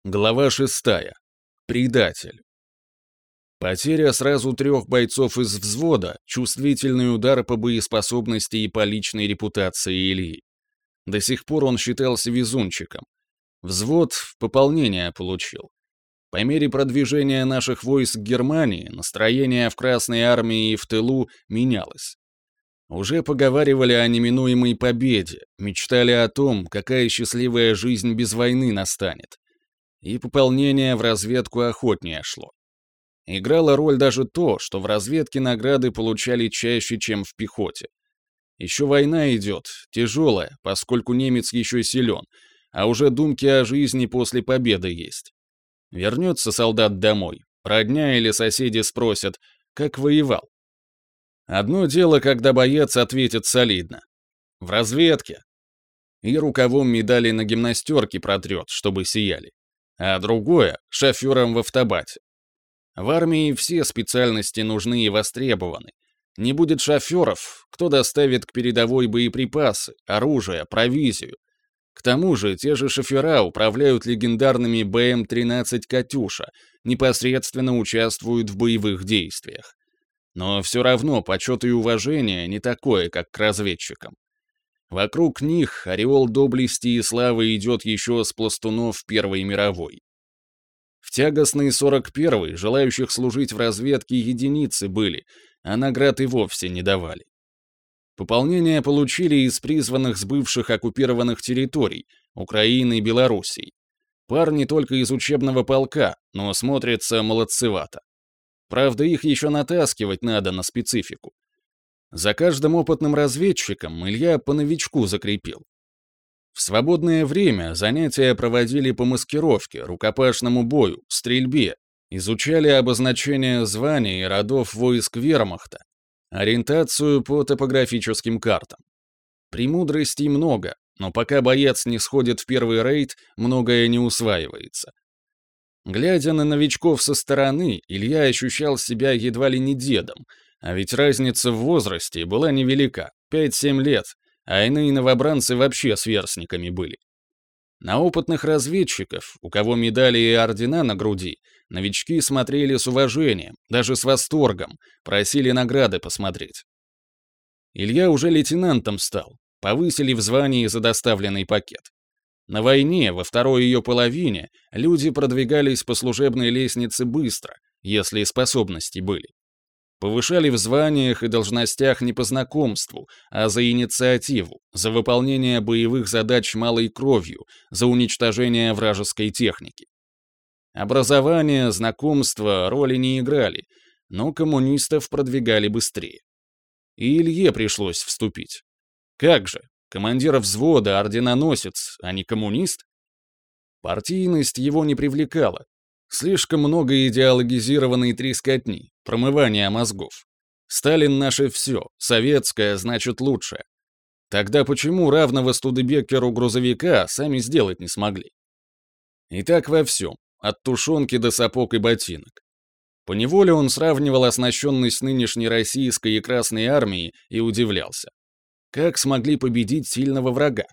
Глава 6. Предатель. Потеря сразу 3 бойцов из взвода, чувствительный удар по боеспособности и по личной репутации Ильи. До сих пор он считался везунчиком. Взвод пополнение получил. По мере продвижения наших войск к Германии, настроение в Красной армии и в тылу менялось. Уже поговаривали о неминуемой победе, мечтали о том, какая счастливая жизнь без войны настанет. И пополнение в разведку охотнее шло. Играло роль даже то, что в разведке награды получали чаще, чем в пехоте. Еще война идет, тяжелая, поскольку немец еще силен, а уже думки о жизни после победы есть. Вернется солдат домой, родня или соседи спросят, как воевал. Одно дело, когда боец ответит солидно. В разведке. И рукавом медали на гимнастерке протрет, чтобы сияли. А другое — шофером в автобате. В армии все специальности нужны и востребованы. Не будет шоферов, кто доставит к передовой боеприпасы, оружие, провизию. К тому же те же шофера управляют легендарными БМ-13 «Катюша», непосредственно участвуют в боевых действиях. Но все равно почет и уважение не такое, как к разведчикам. Вокруг них ореол доблести и славы идет еще с пластунов Первой мировой. В тягостный 41-й желающих служить в разведке единицы были, а наград и вовсе не давали. Пополнение получили из призванных с бывших оккупированных территорий, Украины и Белоруссии. Парни только из учебного полка, но смотрятся молодцевато. Правда, их еще натаскивать надо на специфику. За каждым опытным разведчиком Илья по новичку закрепил. В свободное время занятия проводили по маскировке, рукопашному бою, стрельбе, изучали обозначение званий и родов войск вермахта, ориентацию по топографическим картам. Премудростей много, но пока боец не сходит в первый рейд, многое не усваивается. Глядя на новичков со стороны, Илья ощущал себя едва ли не дедом, а ведь разница в возрасте была невелика — 5-7 лет, а иные новобранцы вообще сверстниками были. На опытных разведчиков, у кого медали и ордена на груди, новички смотрели с уважением, даже с восторгом, просили награды посмотреть. Илья уже лейтенантом стал, повысили в звании за доставленный пакет. На войне, во второй ее половине, люди продвигались по служебной лестнице быстро, если способности были. Повышали в званиях и должностях не по знакомству, а за инициативу, за выполнение боевых задач малой кровью, за уничтожение вражеской техники. Образование, знакомства роли не играли, но коммунистов продвигали быстрее. И Илье пришлось вступить. Как же? Командир взвода, орденоносец, а не коммунист? Партийность его не привлекала. Слишком много идеологизированной трескотни, промывания мозгов. Сталин наше все, советское значит лучшее. Тогда почему равного Студебеккеру грузовика сами сделать не смогли? И так во всем, от тушенки до сапог и ботинок. Поневоле он сравнивал оснащенность нынешней российской и Красной армии и удивлялся. Как смогли победить сильного врага?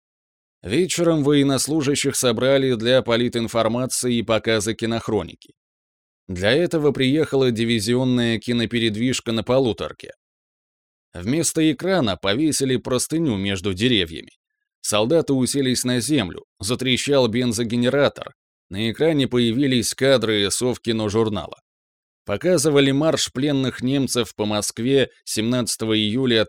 Вечером военнослужащих собрали для политинформации и показа кинохроники. Для этого приехала дивизионная кинопередвижка на полуторке. Вместо экрана повесили простыню между деревьями. Солдаты уселись на землю, затрещал бензогенератор. На экране появились кадры Совкино-журнала. Показывали марш пленных немцев по Москве 17 июля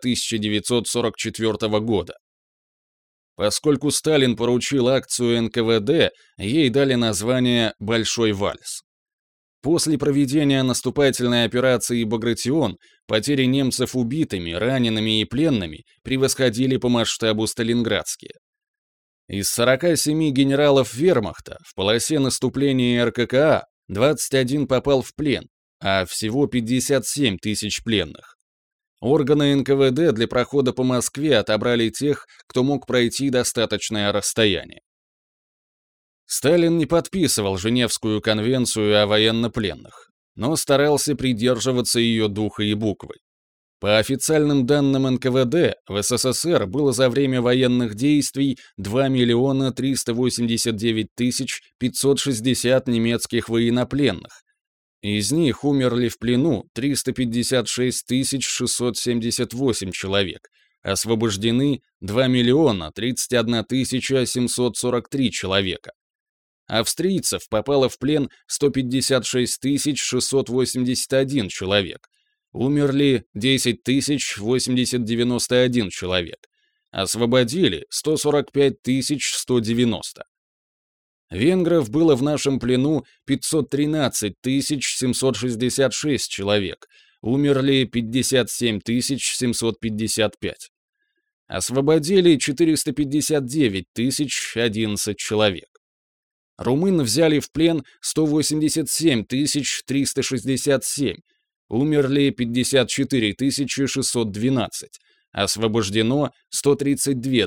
1944 года. Поскольку Сталин поручил акцию НКВД, ей дали название «Большой вальс». После проведения наступательной операции «Багратион» потери немцев убитыми, ранеными и пленными превосходили по масштабу сталинградские. Из 47 генералов вермахта в полосе наступления РККА 21 попал в плен, а всего 57 тысяч пленных. Органы НКВД для прохода по Москве отобрали тех, кто мог пройти достаточное расстояние. Сталин не подписывал Женевскую конвенцию о военнопленных, но старался придерживаться ее духа и буквы. По официальным данным НКВД, в СССР было за время военных действий 2 389 560 немецких военнопленных. Из них умерли в плену 356 678 человек, освобождены 2 31 743 человека. Австрийцев попало в плен 156 681 человек. Умерли 10 91 человек. Освободили 145 190. Венгров было в нашем плену 513 766 человек. Умерли 57 755. Освободили 459 011 человек. Румын взяли в плен 187 367. Умерли 54 612. Освобождено 132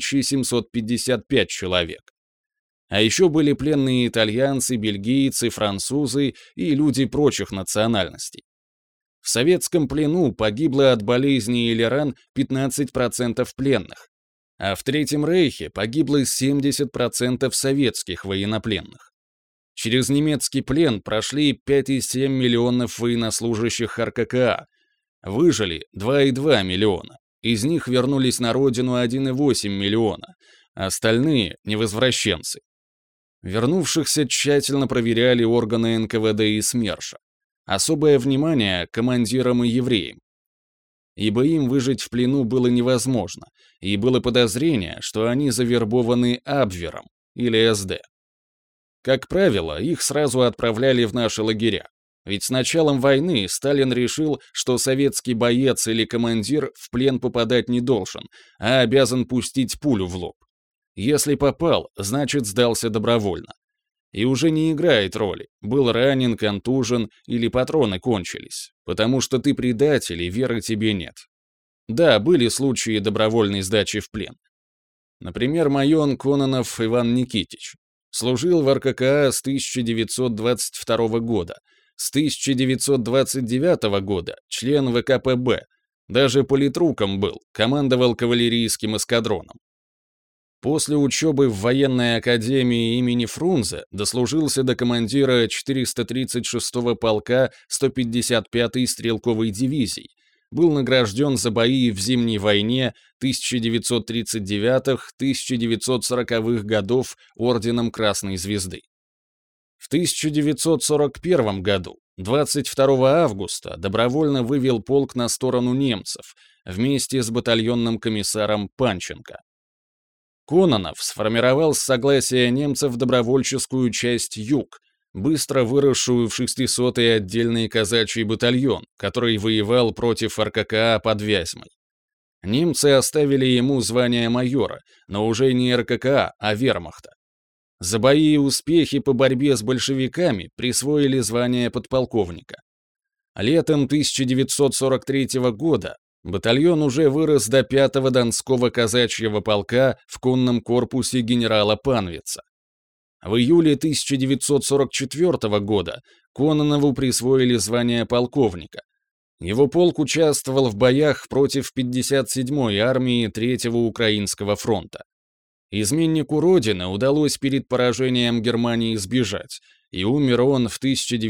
755 человек. А еще были пленные итальянцы, бельгийцы, французы и люди прочих национальностей. В советском плену погибло от болезней или ран 15% пленных, а в Третьем Рейхе погибло 70% советских военнопленных. Через немецкий плен прошли 5,7 миллионов военнослужащих РККА, выжили 2,2 миллиона, из них вернулись на родину 1,8 миллиона, остальные — невозвращенцы. Вернувшихся тщательно проверяли органы НКВД и СМЕРШа. Особое внимание командирам и евреям, ибо им выжить в плену было невозможно, и было подозрение, что они завербованы Абвером или СД. Как правило, их сразу отправляли в наши лагеря, ведь с началом войны Сталин решил, что советский боец или командир в плен попадать не должен, а обязан пустить пулю в лоб. Если попал, значит сдался добровольно. И уже не играет роли, был ранен, контужен или патроны кончились, потому что ты предатель и веры тебе нет. Да, были случаи добровольной сдачи в плен. Например, майор Кононов Иван Никитич. Служил в РККА с 1922 года. С 1929 года член ВКПБ. Даже политруком был, командовал кавалерийским эскадроном. После учебы в военной академии имени Фрунзе дослужился до командира 436-го полка 155-й стрелковой дивизии, был награжден за бои в Зимней войне 1939-1940-х годов орденом Красной Звезды. В 1941 году, 22 августа, добровольно вывел полк на сторону немцев вместе с батальонным комиссаром Панченко. Кононов сформировал с согласия немцев добровольческую часть «Юг», быстро выросшую в 600-й отдельный казачий батальон, который воевал против РККА под Вязьмой. Немцы оставили ему звание майора, но уже не РККА, а вермахта. За бои и успехи по борьбе с большевиками присвоили звание подполковника. Летом 1943 года батальон уже вырос до 5-го Донского казачьего полка в конном корпусе генерала Панвица. В июле 1944 года Кононову присвоили звание полковника. Его полк участвовал в боях против 57-й армии 3-го Украинского фронта. Изменнику Родины удалось перед поражением Германии сбежать, и умер он в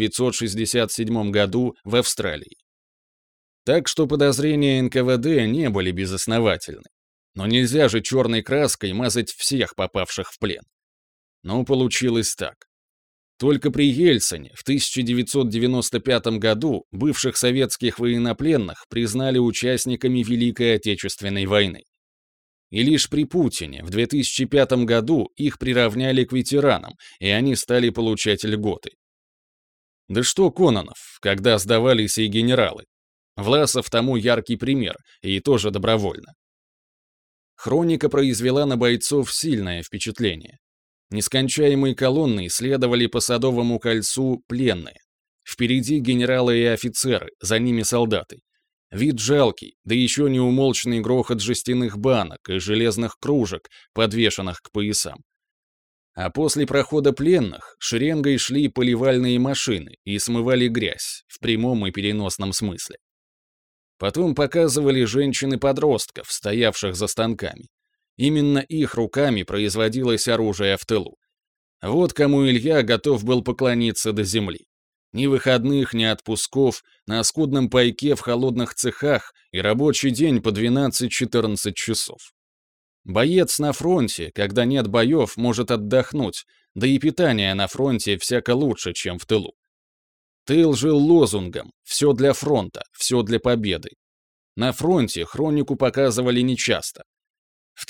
1967 году в Австралии. Так что подозрения НКВД не были безосновательны. Но нельзя же черной краской мазать всех попавших в плен. Но получилось так. Только при Ельцине в 1995 году бывших советских военнопленных признали участниками Великой Отечественной войны. И лишь при Путине в 2005 году их приравняли к ветеранам, и они стали получать льготы. Да что Кононов, когда сдавались и генералы? Власов тому яркий пример, и тоже добровольно. Хроника произвела на бойцов сильное впечатление. Нескончаемой колонной следовали по Садовому кольцу пленные. Впереди генералы и офицеры, за ними солдаты. Вид жалкий, да еще неумолчный грохот жестяных банок и железных кружек, подвешенных к поясам. А после прохода пленных шеренгой шли поливальные машины и смывали грязь, в прямом и переносном смысле. Потом показывали женщин и подростков, стоявших за станками. Именно их руками производилось оружие в тылу. Вот кому Илья готов был поклониться до земли. Ни выходных, ни отпусков, на скудном пайке в холодных цехах и рабочий день по 12-14 часов. Боец на фронте, когда нет боев, может отдохнуть, да и питание на фронте всяко лучше, чем в тылу. Тыл жил лозунгом «все для фронта, все для победы». На фронте хронику показывали нечасто. В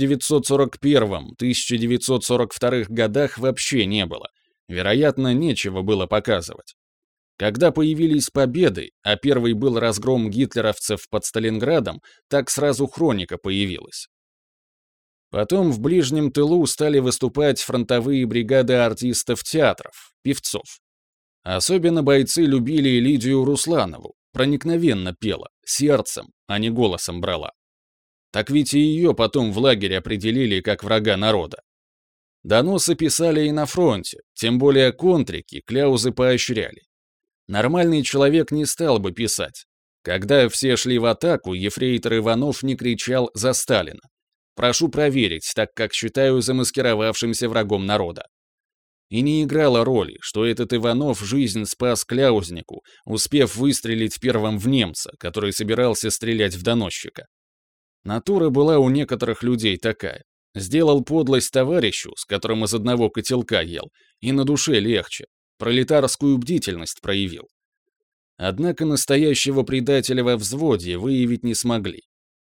1941-1942 годах вообще не было. Вероятно, нечего было показывать. Когда появились победы, а первый был разгром гитлеровцев под Сталинградом, так сразу хроника появилась. Потом в ближнем тылу стали выступать фронтовые бригады артистов театров, певцов. Особенно бойцы любили Лидию Русланову, проникновенно пела, сердцем, а не голосом брала. Так ведь и ее потом в лагерь определили как врага народа. Доносы писали и на фронте, тем более контрики, кляузы поощряли. Нормальный человек не стал бы писать. Когда все шли в атаку, ефрейтор Иванов не кричал «за Сталина». Прошу проверить, так как считаю замаскировавшимся врагом народа. И не играло роли, что этот Иванов жизнь спас кляузнику, успев выстрелить первым в немца, который собирался стрелять в доносчика. Натура была у некоторых людей такая. Сделал подлость товарищу, с которым из одного котелка ел, и на душе легче. Пролетарскую бдительность проявил. Однако настоящего предателя во взводе выявить не смогли.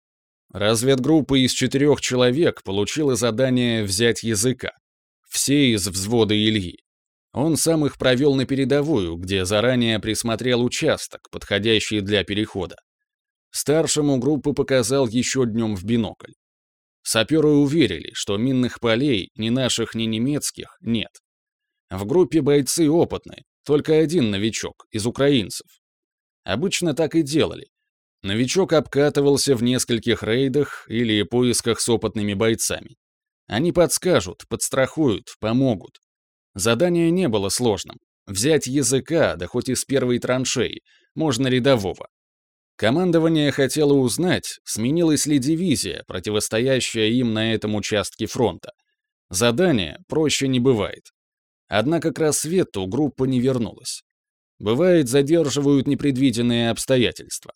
Разведгруппа из 4 человек получила задание взять языка. Все из взвода Ильи. Он сам их провел на передовую, где заранее присмотрел участок, подходящий для перехода. Старшему группы показал еще днем в бинокль. Саперы уверили, что минных полей, ни наших, ни немецких, нет. В группе бойцы опытные, только один новичок, из украинцев. Обычно так и делали. Новичок обкатывался в нескольких рейдах или поисках с опытными бойцами. Они подскажут, подстрахуют, помогут. Задание не было сложным. Взять языка, да хоть из первой траншеи, можно рядового. Командование хотело узнать, сменилась ли дивизия, противостоящая им на этом участке фронта. Задание проще не бывает. Однако к рассвету группа не вернулась. Бывает, задерживают непредвиденные обстоятельства.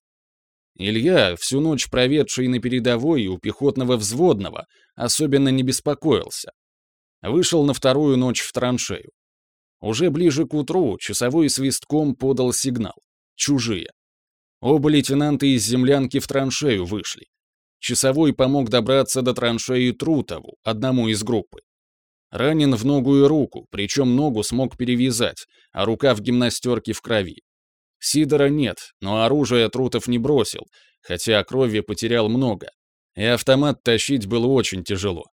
Илья, всю ночь проведший на передовой у пехотного взводного, особенно не беспокоился. Вышел на вторую ночь в траншею. Уже ближе к утру часовой свистком подал сигнал. Чужие. Оба лейтенанта из землянки в траншею вышли. Часовой помог добраться до траншеи Трутову, одному из группы. Ранен в ногу и руку, причем ногу смог перевязать, а рука в гимнастерке в крови. Сидора нет, но оружие Трутов не бросил, хотя крови потерял много, и автомат тащить было очень тяжело.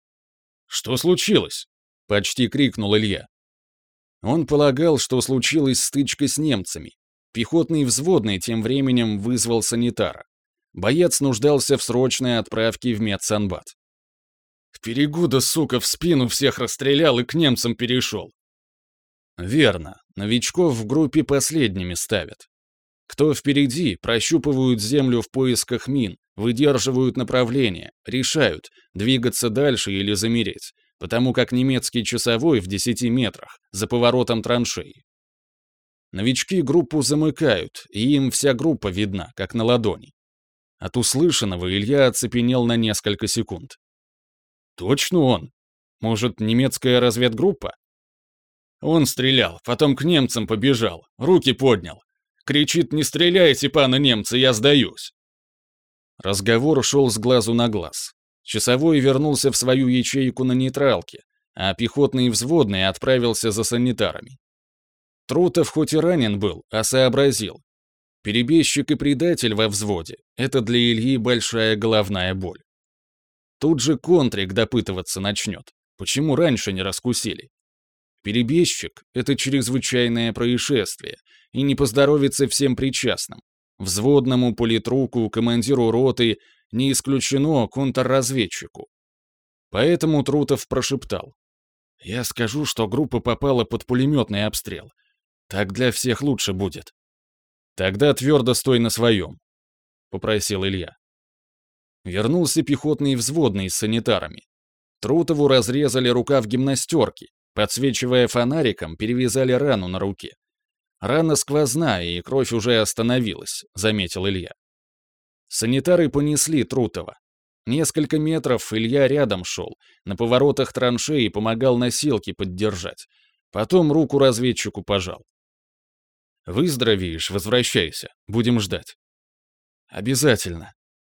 «Что случилось?» — почти крикнул Илья. Он полагал, что случилась стычка с немцами. Пехотный взводный тем временем вызвал санитара. Боец нуждался в срочной отправке в медсанбат. «В перегуда, сука, в спину всех расстрелял и к немцам перешел». Верно, новичков в группе последними ставят. Кто впереди, прощупывают землю в поисках мин, выдерживают направление, решают, двигаться дальше или замереть, потому как немецкий часовой в 10 метрах, за поворотом траншеи. Новички группу замыкают, и им вся группа видна, как на ладони. От услышанного Илья оцепенел на несколько секунд. Точно он? Может, немецкая разведгруппа? Он стрелял, потом к немцам побежал, руки поднял. Кричит: «Не стреляйте, пана немцы, я сдаюсь!» Разговор шел с глазу на глаз. Часовой вернулся в свою ячейку на нейтралке, а пехотный взводный отправился за санитарами. Трутов хоть и ранен был, а сообразил. Перебежчик и предатель во взводе — это для Ильи большая головная боль. Тут же контрик допытываться начнет. Почему раньше не раскусили? Перебежчик — это чрезвычайное происшествие, и не поздоровится всем причастным. Взводному, политруку, командиру роты, не исключено контрразведчику. Поэтому Трутов прошептал. «Я скажу, что группа попала под пулеметный обстрел. Так для всех лучше будет». «Тогда твердо стой на своем». — попросил Илья. Вернулся пехотный взводный с санитарами. Трутову разрезали рукав гимнастерки, подсвечивая фонариком, перевязали рану на руке. Рана сквозная, и кровь уже остановилась, заметил Илья. Санитары понесли Трутова. Несколько метров Илья рядом шел, на поворотах траншеи помогал носилки поддержать. Потом руку разведчику пожал. «Выздоровеешь, возвращайся, будем ждать». «Обязательно».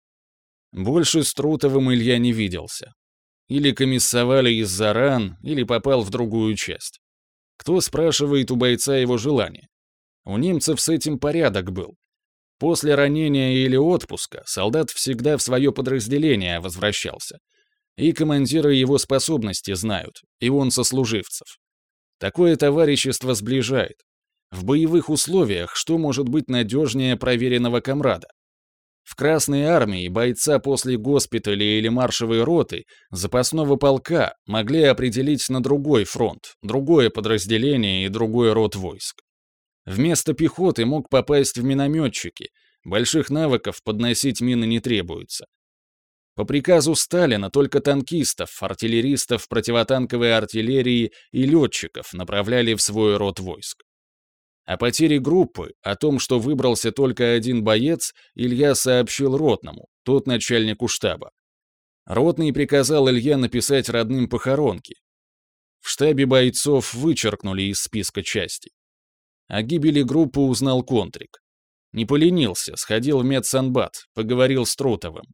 Больше с Трутовым Илья не виделся. Или комиссовали из-за ран, или попал в другую часть. Кто спрашивает у бойца его желания? У немцев с этим порядок был. После ранения или отпуска солдат всегда в свое подразделение возвращался. И командиры его способности знают, и он сослуживцев. Такое товарищество сближает. В боевых условиях что может быть надежнее проверенного комрада? В Красной армии бойца после госпиталя или маршевой роты, запасного полка могли определить на другой фронт, другое подразделение и другой род войск. Вместо пехоты мог попасть в минометчики, больших навыков подносить мины не требуется. По приказу Сталина только танкистов, артиллеристов противотанковой артиллерии и летчиков направляли в свой род войск. О потере группы, о том, что выбрался только один боец, Илья сообщил ротному, тот начальнику штаба. Ротный приказал Илье написать родным похоронки. В штабе бойцов вычеркнули из списка частей. О гибели группы узнал Контрик. Не поленился, сходил в медсанбат, поговорил с Трутовым.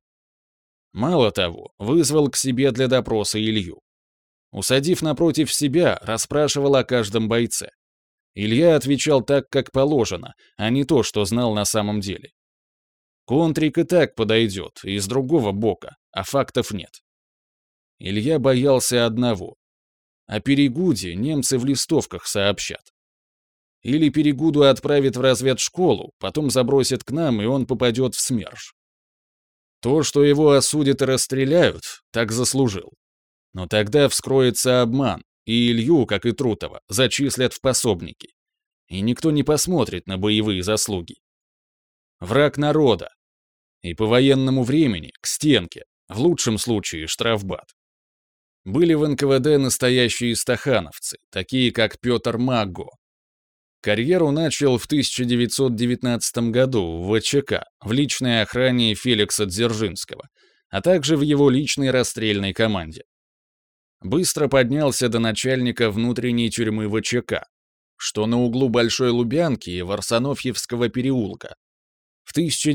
Мало того, вызвал к себе для допроса Илью. Усадив напротив себя, расспрашивал о каждом бойце. Илья отвечал так, как положено, а не то, что знал на самом деле. Контрик и так подойдет, и с другого бока, а фактов нет. Илья боялся одного. О Перегуде немцы в листовках сообщат. Или Перегуду отправят в разведшколу, потом забросят к нам, и он попадет в СМЕРШ. То, что его осудят и расстреляют, так заслужил. Но тогда вскроется обман, и Илью, как и Трутова, зачислят в пособники. И никто не посмотрит на боевые заслуги. Враг народа. И по военному времени к стенке, в лучшем случае штрафбат. Были в НКВД настоящие стахановцы, такие как Петр Магго. Карьеру начал в 1919 году в ВЧК, в личной охране Феликса Дзержинского, а также в его личной расстрельной команде. Быстро поднялся до начальника внутренней тюрьмы ВЧК, что на углу Большой Лубянки и Варсонофьевского переулка. В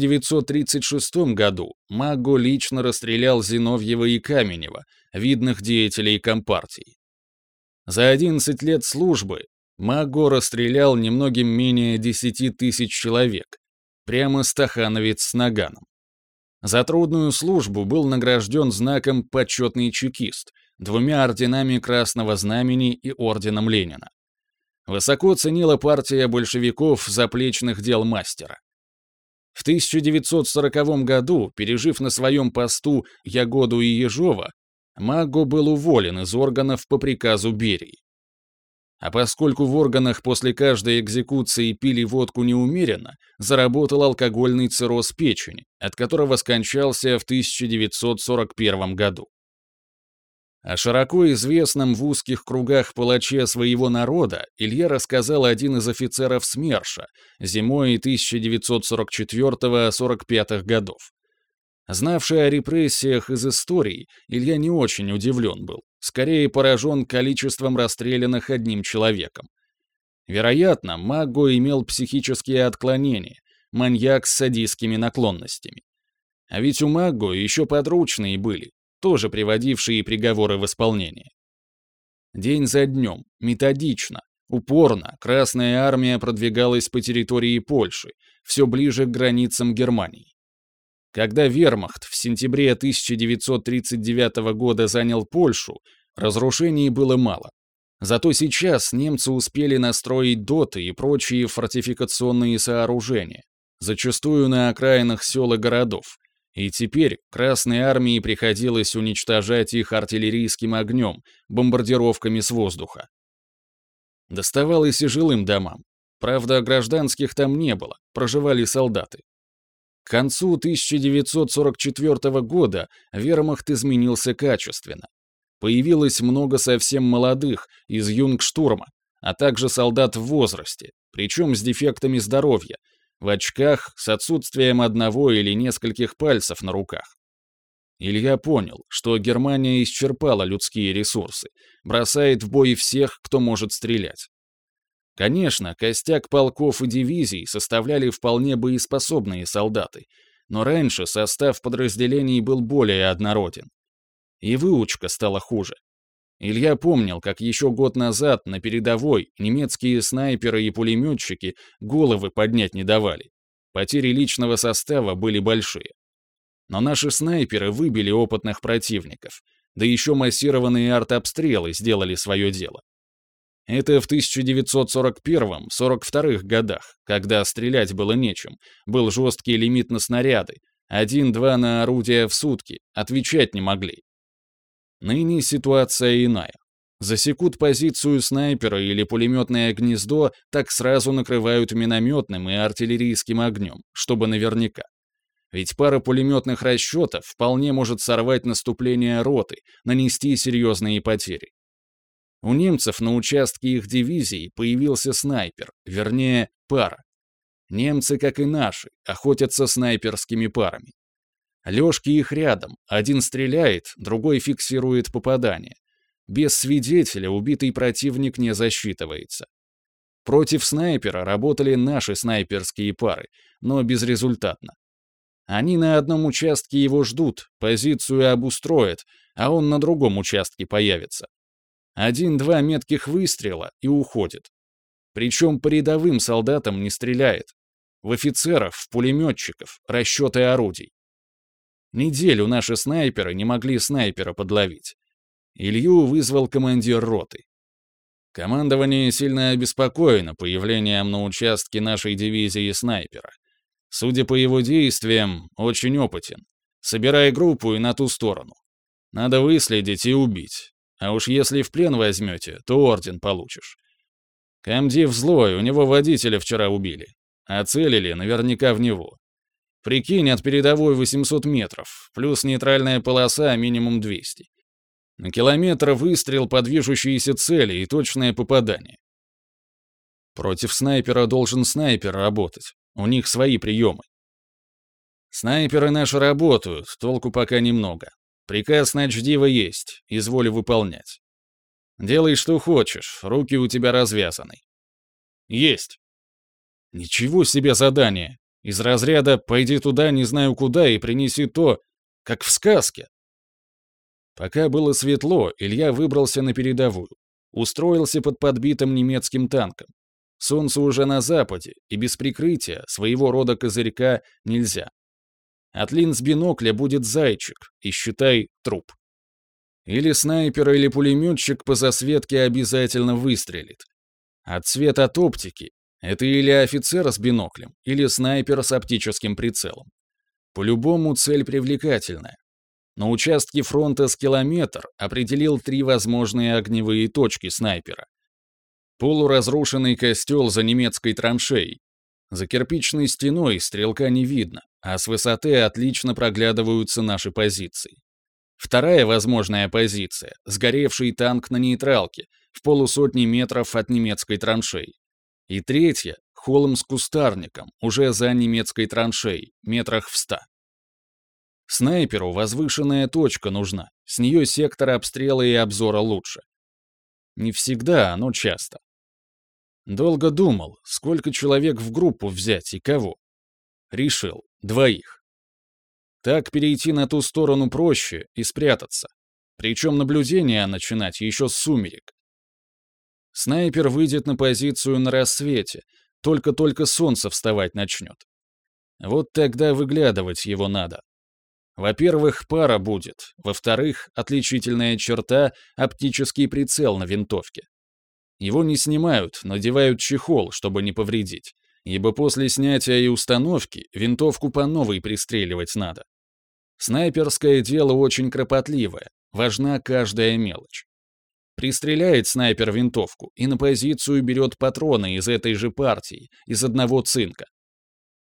1936 году Магго лично расстрелял Зиновьева и Каменева, видных деятелей Компартии. За 11 лет службы Магго расстрелял немногим менее 10 тысяч человек, прямо стахановец с наганом. За трудную службу был награжден знаком «Почетный чекист», 2 орденами Красного Знамени и орденом Ленина. Высоко ценила партия большевиков заплечных дел мастера. В 1940 году, пережив на своем посту Ягоду и Ежова, Магго был уволен из органов по приказу Берии. А поскольку в органах после каждой экзекуции пили водку неумеренно, заработал алкогольный цирроз печени, от которого скончался в 1941 году. О широко известном в узких кругах палаче своего народа Илья рассказал один из офицеров СМЕРШа зимой 1944-45 годов. Знавший о репрессиях из истории, Илья не очень удивлен был, скорее поражен количеством расстрелянных одним человеком. Вероятно, Магго имел психические отклонения, маньяк с садистскими наклонностями. А ведь у Магго еще подручные были, тоже приводившие приговоры в исполнение. День за днем, методично, упорно Красная армия продвигалась по территории Польши, все ближе к границам Германии. Когда вермахт в сентябре 1939 года занял Польшу, разрушений было мало. Зато сейчас немцы успели настроить доты и прочие фортификационные сооружения, зачастую на окраинах сел и городов, и теперь Красной армии приходилось уничтожать их артиллерийским огнем, бомбардировками с воздуха. Доставалось и жилым домам. Правда, гражданских там не было, проживали солдаты. К концу 1944 года вермахт изменился качественно. Появилось много совсем молодых из юнгштурма, а также солдат в возрасте, причем с дефектами здоровья, в очках, с отсутствием одного или нескольких пальцев на руках. Илья понял, что Германия исчерпала людские ресурсы, бросает в бой всех, кто может стрелять. Конечно, костяк полков и дивизий составляли вполне боеспособные солдаты, но раньше состав подразделений был более однороден. И выучка стала хуже. Илья помнил, как еще год назад на передовой немецкие снайперы и пулеметчики головы поднять не давали. Потери личного состава были большие. Но наши снайперы выбили опытных противников, да еще массированные артобстрелы сделали свое дело. Это в 1941-42 годах, когда стрелять было нечем, был жесткий лимит на снаряды, 1-2 на орудия в сутки, отвечать не могли. Ныне ситуация иная. Засекут позицию снайпера или пулеметное гнездо, так сразу накрывают минометным и артиллерийским огнем, чтобы наверняка. Ведь пара пулеметных расчетов вполне может сорвать наступление роты, нанести серьезные потери. У немцев на участке их дивизии появился снайпер, вернее, пара. Немцы, как и наши, охотятся снайперскими парами. Лёшки их рядом, один стреляет, другой фиксирует попадание. Без свидетеля убитый противник не засчитывается. Против снайпера работали наши снайперские пары, но безрезультатно. Они на одном участке его ждут, позицию обустроят, а он на другом участке появится. 1-2 метких выстрела и уходит. Причем по рядовым солдатам не стреляет. В офицеров, в пулеметчиков, расчеты орудий. Неделю наши снайперы не могли снайпера подловить. Илью вызвал командир роты. Командование сильно обеспокоено появлением на участке нашей дивизии снайпера. Судя по его действиям, очень опытен. Собирай группу и на ту сторону. Надо выследить и убить. А уж если в плен возьмете, то орден получишь. Комдив злой, у него водителя вчера убили. А целили наверняка в него. Прикинь, от передовой 800 метров, плюс нейтральная полоса минимум 200. На километр выстрел по движущейся цели и точное попадание. Против снайпера должен снайпер работать. У них свои приемы. Снайперы наши работают, толку пока немного. Приказ начдива есть, изволь выполнять. Делай, что хочешь, руки у тебя развязаны. Есть. Ничего себе задание. Из разряда «пойди туда, не знаю куда, и принеси то», как в сказке. Пока было светло, Илья выбрался на передовую. Устроился под подбитым немецким танком. Солнце уже на западе, и без прикрытия, своего рода козырька, нельзя. От линз бинокля будет зайчик, и считай труп. Или снайпер, или пулеметчик по засветке обязательно выстрелит. Отсвет от оптики — это или офицер с биноклем, или снайпер с оптическим прицелом. По-любому цель привлекательная. На участке фронта с километр определил 3 возможные огневые точки снайпера. Полуразрушенный костел за немецкой траншеей. За кирпичной стеной стрелка не видно, а с высоты отлично проглядываются наши позиции. Вторая возможная позиция — сгоревший танк на нейтралке, в 150 метров от немецкой траншеи. И третья — холм с кустарником, уже за немецкой траншеей, метрах в 100. Снайперу возвышенная точка нужна, с нее сектор обстрела и обзора лучше. Не всегда, но часто. Долго думал, сколько человек в группу взять и кого. Решил, 2. Так перейти на ту сторону проще и спрятаться. Причем наблюдение начинать еще с сумерек. Снайпер выйдет на позицию на рассвете, только-только солнце вставать начнет. Вот тогда выглядывать его надо. Во-первых, пара будет. Во-вторых, отличительная черта — оптический прицел на винтовке. Его не снимают, надевают чехол, чтобы не повредить, ибо после снятия и установки винтовку по новой пристреливать надо. Снайперское дело очень кропотливое, важна каждая мелочь. Пристреляет снайпер винтовку и на позицию берет патроны из этой же партии, из одного цинка.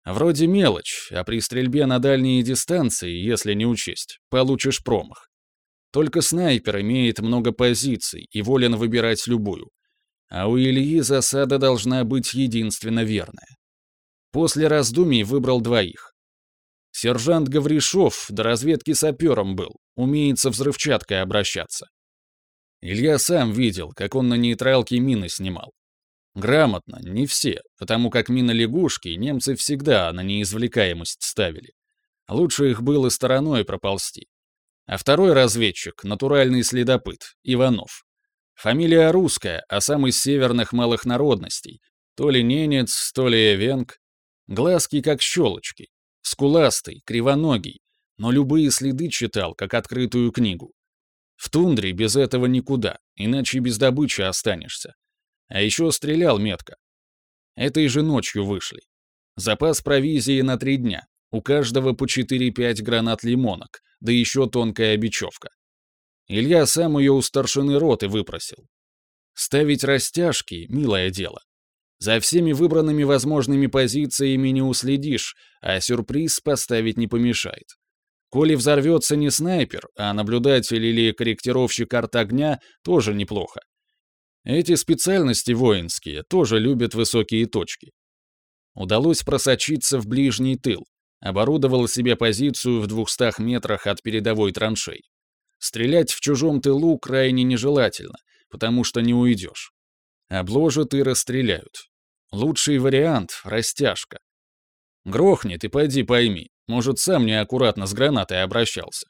Вроде мелочь, а при стрельбе на дальние дистанции, если не учесть, получишь промах. Только снайпер имеет много позиций и волен выбирать любую. А у Ильи засада должна быть единственно верная. После раздумий выбрал двоих. Сержант Гавришов до разведки сапером был, умеет со взрывчаткой обращаться. Илья сам видел, как он на нейтралке мины снимал. Грамотно, не все, потому как мины-лягушки немцы всегда на неизвлекаемость ставили. Лучше их было стороной проползти. А второй разведчик — натуральный следопыт, Иванов. Фамилия русская, а сам из северных малых народностей. То ли ненец, то ли венг. Глазки как щелочки. Скуластый, кривоногий, но любые следы читал, как открытую книгу. В тундре без этого никуда, иначе без добычи останешься. А еще стрелял метко. Этой же ночью вышли. Запас провизии на 3 дня. У каждого по 4-5 гранат лимонок, да еще тонкая бечевка. Илья сам ее у старшины роты выпросил. Ставить растяжки — милое дело. За всеми выбранными возможными позициями не уследишь, а сюрприз поставить не помешает. Коли взорвется не снайпер, а наблюдатель или корректировщик арт-огня, тоже неплохо. Эти специальности воинские тоже любят высокие точки. Удалось просочиться в ближний тыл, оборудовал себе позицию в 200 метрах от передовой траншей. Стрелять в чужом тылу крайне нежелательно, потому что не уйдешь. Обложат и расстреляют. Лучший вариант — растяжка. Грохнет и пойди пойми, может, сам неаккуратно с гранатой обращался.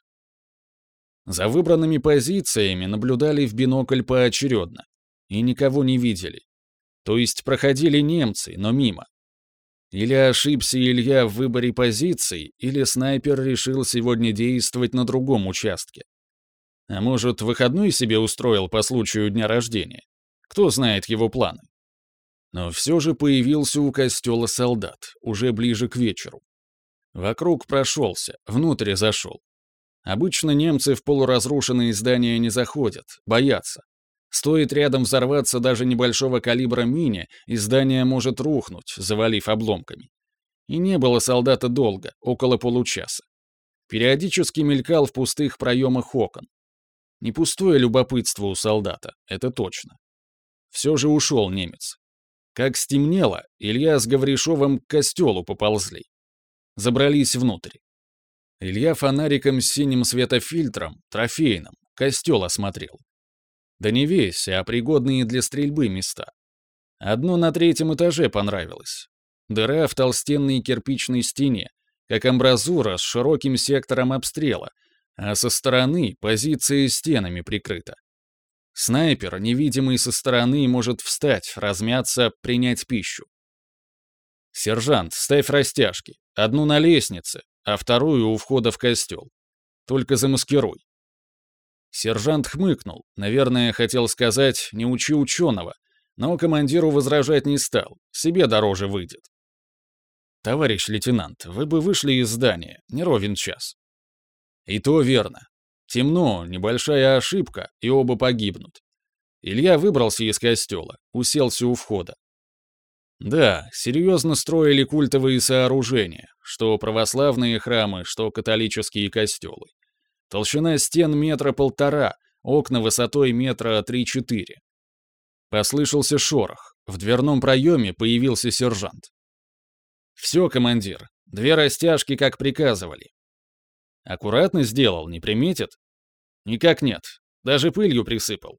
За выбранными позициями наблюдали в бинокль поочередно. И никого не видели. То есть проходили немцы, но мимо. Или ошибся Илья в выборе позиций, или снайпер решил сегодня действовать на другом участке. А может, выходной себе устроил по случаю дня рождения? Кто знает его планы? Но все же появился у костела солдат, уже ближе к вечеру. Вокруг прошелся, внутрь зашел. Обычно немцы в полуразрушенные здания не заходят, боятся. Стоит рядом взорваться даже небольшого калибра мине, и здание может рухнуть, завалив обломками. И не было солдата долго, около получаса. Периодически мелькал в пустых проемах окон. Не пустое любопытство у солдата, это точно. Все же ушел немец. Как стемнело, Илья с Гавришовым к костелу поползли. Забрались внутрь. Илья фонариком с синим светофильтром, трофейным, костел осмотрел. Да не весь, а пригодные для стрельбы места. Одно на 3-м этаже понравилось. Дыра в толстенной кирпичной стене, как амбразура с широким сектором обстрела, а со стороны позиция стенами прикрыта. Снайпер, невидимый со стороны, может встать, размяться, принять пищу. «Сержант, ставь растяжки. Одну на лестнице, а вторую у входа в костел. Только замаскируй». Сержант хмыкнул, наверное, хотел сказать «не учи ученого», но командиру возражать не стал, себе дороже выйдет. «Товарищ лейтенант, вы бы вышли из здания, не ровен час». И то верно. Темно, небольшая ошибка, и оба погибнут. Илья выбрался из костела, уселся у входа. Да, серьезно строили культовые сооружения, что православные храмы, что католические костелы. Толщина стен 1,5 метра, окна высотой 3-4 метра. Послышался шорох. В дверном проеме появился сержант. «Все, командир, 2 растяжки, как приказывали». «Аккуратно сделал, не приметит?» «Никак нет. Даже пылью присыпал».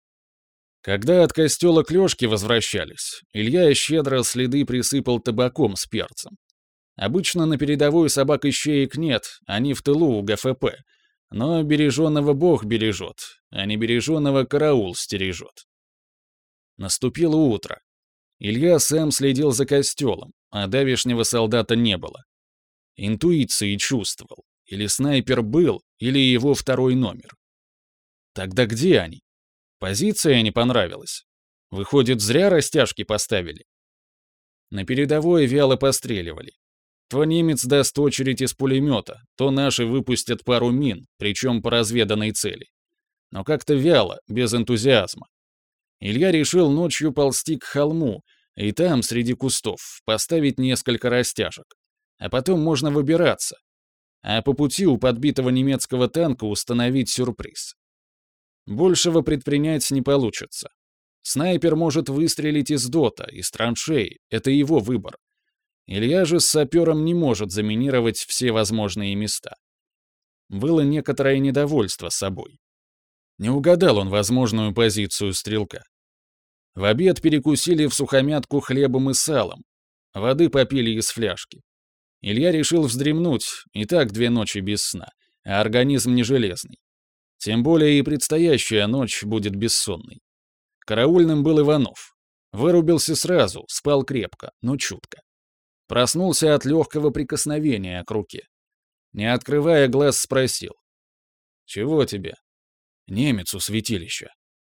Когда от костела к Лёшке возвращались, Илья щедро следы присыпал табаком с перцем. Обычно на передовой собак ищеек нет, они в тылу у ГФП. Но береженного Бог бережет, а не береженного караул стережет. Наступило утро. Илья сам следил за костелом, а давешнего солдата не было. Интуицией чувствовал. Или снайпер был, или его второй номер. Тогда где они? Позиция не понравилась. Выходит, зря растяжки поставили. На передовой вяло постреливали. То немец даст очередь из пулемета, то наши выпустят пару мин, причем по разведанной цели. Но как-то вяло, без энтузиазма. Илья решил ночью ползти к холму, и там, среди кустов, поставить несколько растяжек. А потом можно выбираться. А по пути у подбитого немецкого танка установить сюрприз. Большего предпринять не получится. Снайпер может выстрелить из дота, из траншей, это его выбор. Илья же с сапером не может заминировать все возможные места. Было некоторое недовольство собой. Не угадал он возможную позицию стрелка. В обед перекусили всухомятку хлебом и салом. Воды попили из фляжки. Илья решил вздремнуть, и так 2 ночи без сна, а организм не железный. Тем более и предстоящая ночь будет бессонной. Караульным был Иванов. Вырубился сразу, спал крепко, но чутко. Проснулся от легкого прикосновения к руке. Не открывая глаз, спросил. «Чего тебе?» «Немец у святилища».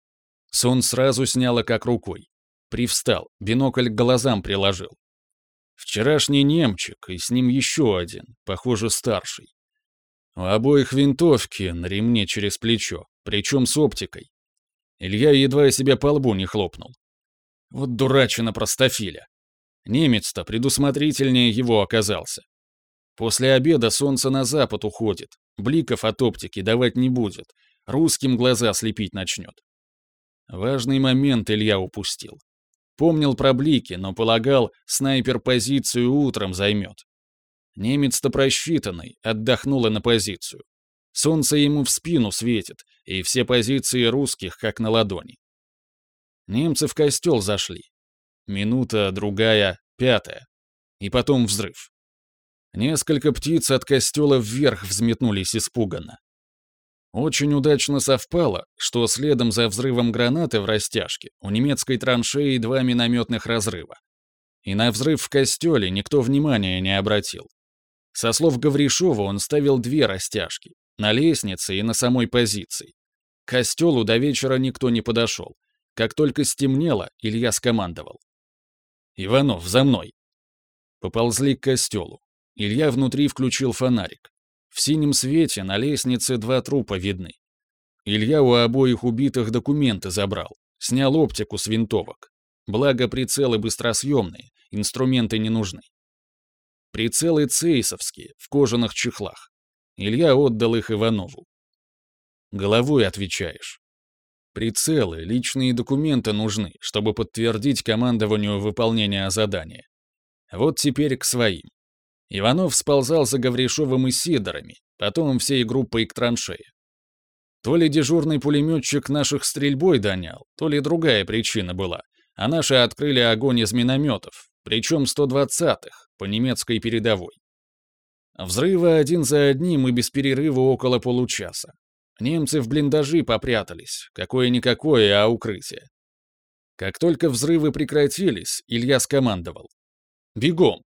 Сон сразу сняло как рукой. Привстал, бинокль к глазам приложил. Вчерашний немчик, и с ним еще один, похоже, старший. У обоих винтовки на ремне через плечо, причем с оптикой. Илья едва себя по лбу не хлопнул. Вот дурачина простофиля. Немец-то предусмотрительнее его оказался. После обеда солнце на запад уходит, бликов от оптики давать не будет, русским глаза слепить начнет. Важный момент Илья упустил. Помнил про блики, но полагал, снайпер позицию утром займет. Немец-то просчитанный, отдохнул и на позицию. Солнце ему в спину светит, и все позиции русских как на ладони. Немцы в костел зашли. Минута, другая, 5. И потом взрыв. Несколько птиц от костела вверх взметнулись испуганно. Очень удачно совпало, что следом за взрывом гранаты в растяжке у немецкой траншеи 2 минометных разрыва. И на взрыв в костеле никто внимания не обратил. Со слов Гавришова он ставил 2 растяжки, на лестнице и на самой позиции. К костелу до вечера никто не подошел. Как только стемнело, Илья скомандовал. «Иванов, за мной!» Поползли к костелу. Илья внутри включил фонарик. В синем свете на лестнице 2 трупа видны. Илья у обоих убитых документы забрал, снял оптику с винтовок. Благо прицелы быстросъемные, инструменты не нужны. Прицелы цейсовские, в кожаных чехлах. Илья отдал их Иванову. «Головой отвечаешь. Прицелы, личные документы нужны, чтобы подтвердить командованию выполнения задания. Вот теперь к своим». Иванов сползал за Гавришовым и Сидорами, потом всей группой к траншее. То ли дежурный пулеметчик наших стрельбой донял, то ли другая причина была, а наши открыли огонь из минометов, причем 120-х, по немецкой передовой. Взрывы один за одним и без перерыва около получаса. Немцы в блиндажи попрятались, какое-никакое, а укрытие. Как только взрывы прекратились, Илья скомандовал. «Бегом!»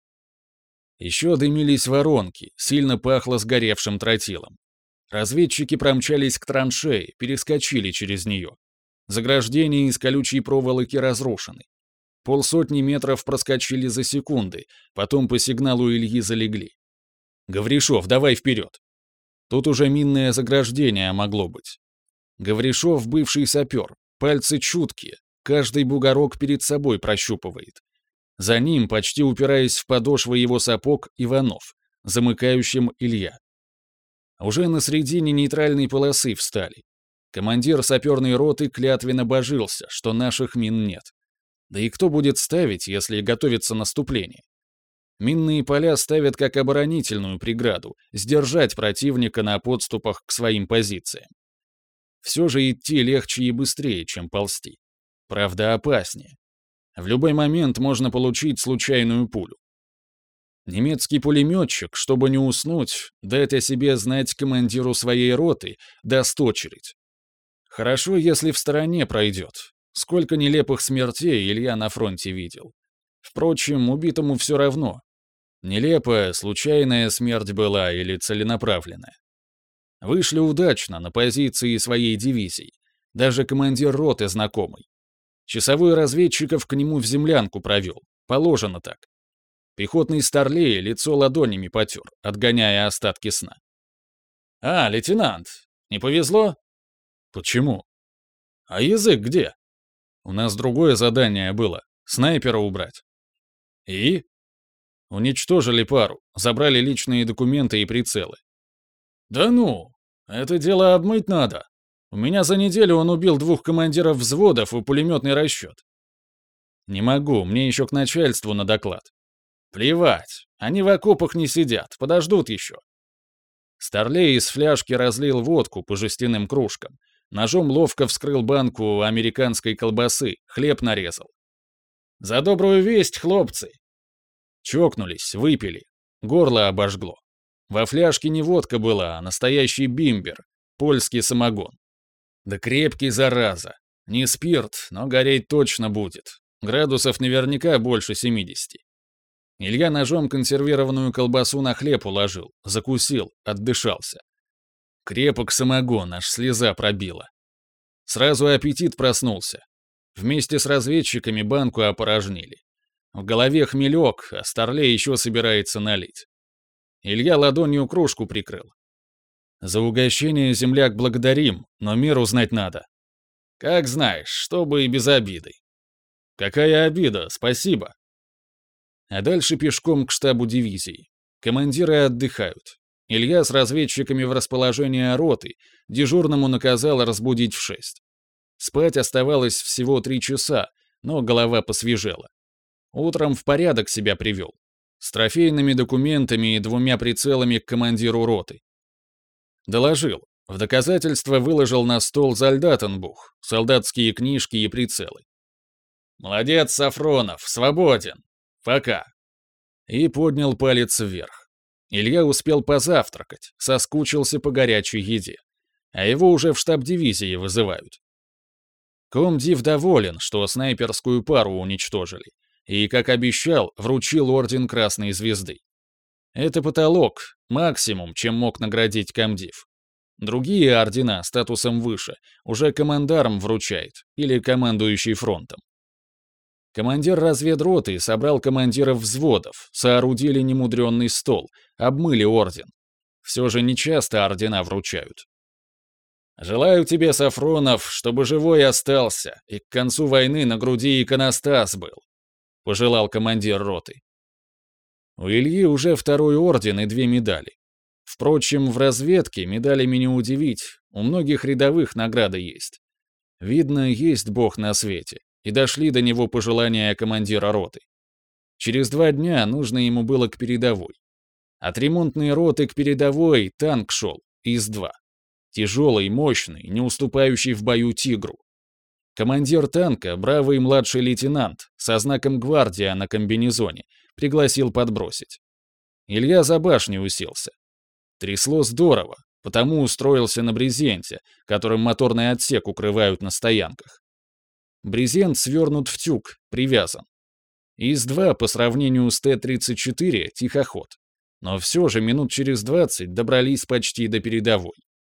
Еще дымились воронки, сильно пахло сгоревшим тротилом. Разведчики промчались к траншее, перескочили через нее. Заграждения из колючей проволоки разрушены. 50 метров проскочили за секунды, потом по сигналу Ильи залегли. «Гавришов, давай вперед!» Тут уже минное заграждение могло быть. Гавришов — бывший сапер, пальцы чуткие, каждый бугорок перед собой прощупывает. За ним, почти упираясь в подошвы его сапог, Иванов, замыкающим Илья. Уже на середине нейтральной полосы встали. Командир саперной роты клятвенно божился, что наших мин нет. Да и кто будет ставить, если готовится наступление? Минные поля ставят как оборонительную преграду, сдержать противника на подступах к своим позициям. Все же идти легче и быстрее, чем ползти. Правда, опаснее. В любой момент можно получить случайную пулю. Немецкий пулеметчик, чтобы не уснуть, дает о себе знать командиру своей роты, даст очередь. Хорошо, если в стороне пройдет. Сколько нелепых смертей Илья на фронте видел. Впрочем, убитому все равно. Нелепая, случайная смерть была или целенаправленная. Вышли удачно на позиции своей дивизии. Даже командир роты знакомый. Часовой разведчиков к нему в землянку провел. Положено так. Пехотный старлей лицо ладонями потер, отгоняя остатки сна. «А, лейтенант, не повезло?» «Почему?» «А язык где?» «У нас другое задание было. Снайпера убрать». «И?» Уничтожили пару, забрали личные документы и прицелы. Да ну, это дело обмыть надо. У меня за неделю он убил 2 командиров взводов и пулеметный расчет. Не могу, мне еще к начальству на доклад. Плевать, они в окопах не сидят, подождут еще. Старлей из фляжки разлил водку по жестяным кружкам. Ножом ловко вскрыл банку американской колбасы, хлеб нарезал. «За добрую весть, хлопцы!» Чокнулись, выпили. Горло обожгло. Во фляжке не водка была, а настоящий бимбер, польский самогон. Да крепкий, зараза. Не спирт, но гореть точно будет. Градусов наверняка больше 70. Илья ножом консервированную колбасу на хлеб уложил, закусил, отдышался. Крепок самогон, аж слеза пробила. Сразу аппетит проснулся. Вместе с разведчиками банку опорожнили. В голове хмелек, а Старлей еще собирается налить. Илья ладонью кружку прикрыл. За угощение, земляк, благодарим, но меру знать надо. Как знаешь, чтобы и без обиды. Какая обида, спасибо. А дальше пешком к штабу дивизии. Командиры отдыхают. Илья с разведчиками в расположение роты, дежурному наказал разбудить в 6. Спать оставалось всего 3 часа, но голова посвежела. Утром в порядок себя привел. С трофейными документами и 2 прицелами к командиру роты. Доложил. В доказательство выложил на стол Зальдатенбух, солдатские книжки и прицелы. «Молодец, Сафронов, свободен. Пока». И поднял палец вверх. Илья успел позавтракать, соскучился по горячей еде. А его уже в штаб дивизии вызывают. Комдив доволен, что снайперскую пару уничтожили. И, как обещал, вручил орден Красной Звезды. Это потолок, максимум, чем мог наградить комдив. Другие ордена статусом выше уже командарм вручает или командующий фронтом. Командир разведроты собрал командиров взводов, соорудили немудренный стол, обмыли орден. Все же нечасто ордена вручают. «Желаю тебе, Сафронов, чтобы живой остался, и к концу войны на груди иконостас был», — пожелал командир роты. У Ильи уже 2-й орден и 2 медали. Впрочем, в разведке медалями не удивить, у многих рядовых награды есть. Видно, есть Бог на свете, и дошли до него пожелания командира роты. Через 2 дня нужно ему было к передовой. От ремонтной роты к передовой танк шел, ИС-2. Тяжелый, мощный, не уступающий в бою «Тигру». Командир танка, бравый младший лейтенант, со знаком «Гвардия» на комбинезоне, пригласил подбросить. Илья за башней уселся. Трясло здорово, потому устроился на брезенте, которым моторный отсек укрывают на стоянках. Брезент свернут в тюк, привязан. ИС-2 по сравнению с Т-34 тихоход, но все же минут через 20 добрались почти до передовой.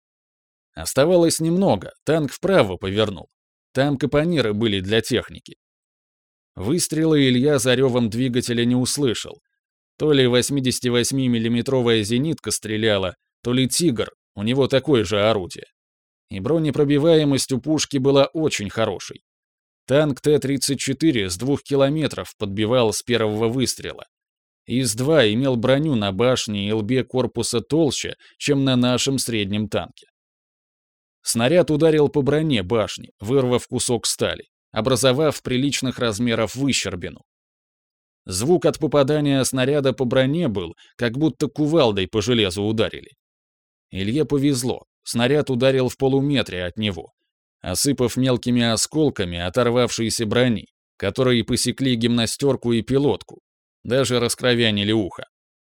Оставалось немного, танк вправо повернул. Там капониры были для техники. Выстрела Илья за ревом двигателя не услышал. То ли 88 миллиметровая зенитка стреляла, то ли «Тигр», у него такое же орудие. И бронепробиваемость у пушки была очень хорошей. Танк Т-34 с 2 километров подбивал с первого выстрела. ИС-2 имел броню на башне и лбе корпуса толще, чем на нашем среднем танке. Снаряд ударил по броне башни, вырвав кусок стали, образовав приличных размеров выщербину. Звук от попадания снаряда по броне был, как будто кувалдой по железу ударили. Илье повезло, снаряд ударил в полуметре от него, осыпав мелкими осколками оторвавшиеся брони, которые посекли гимнастерку и пилотку, даже раскровянили ухо.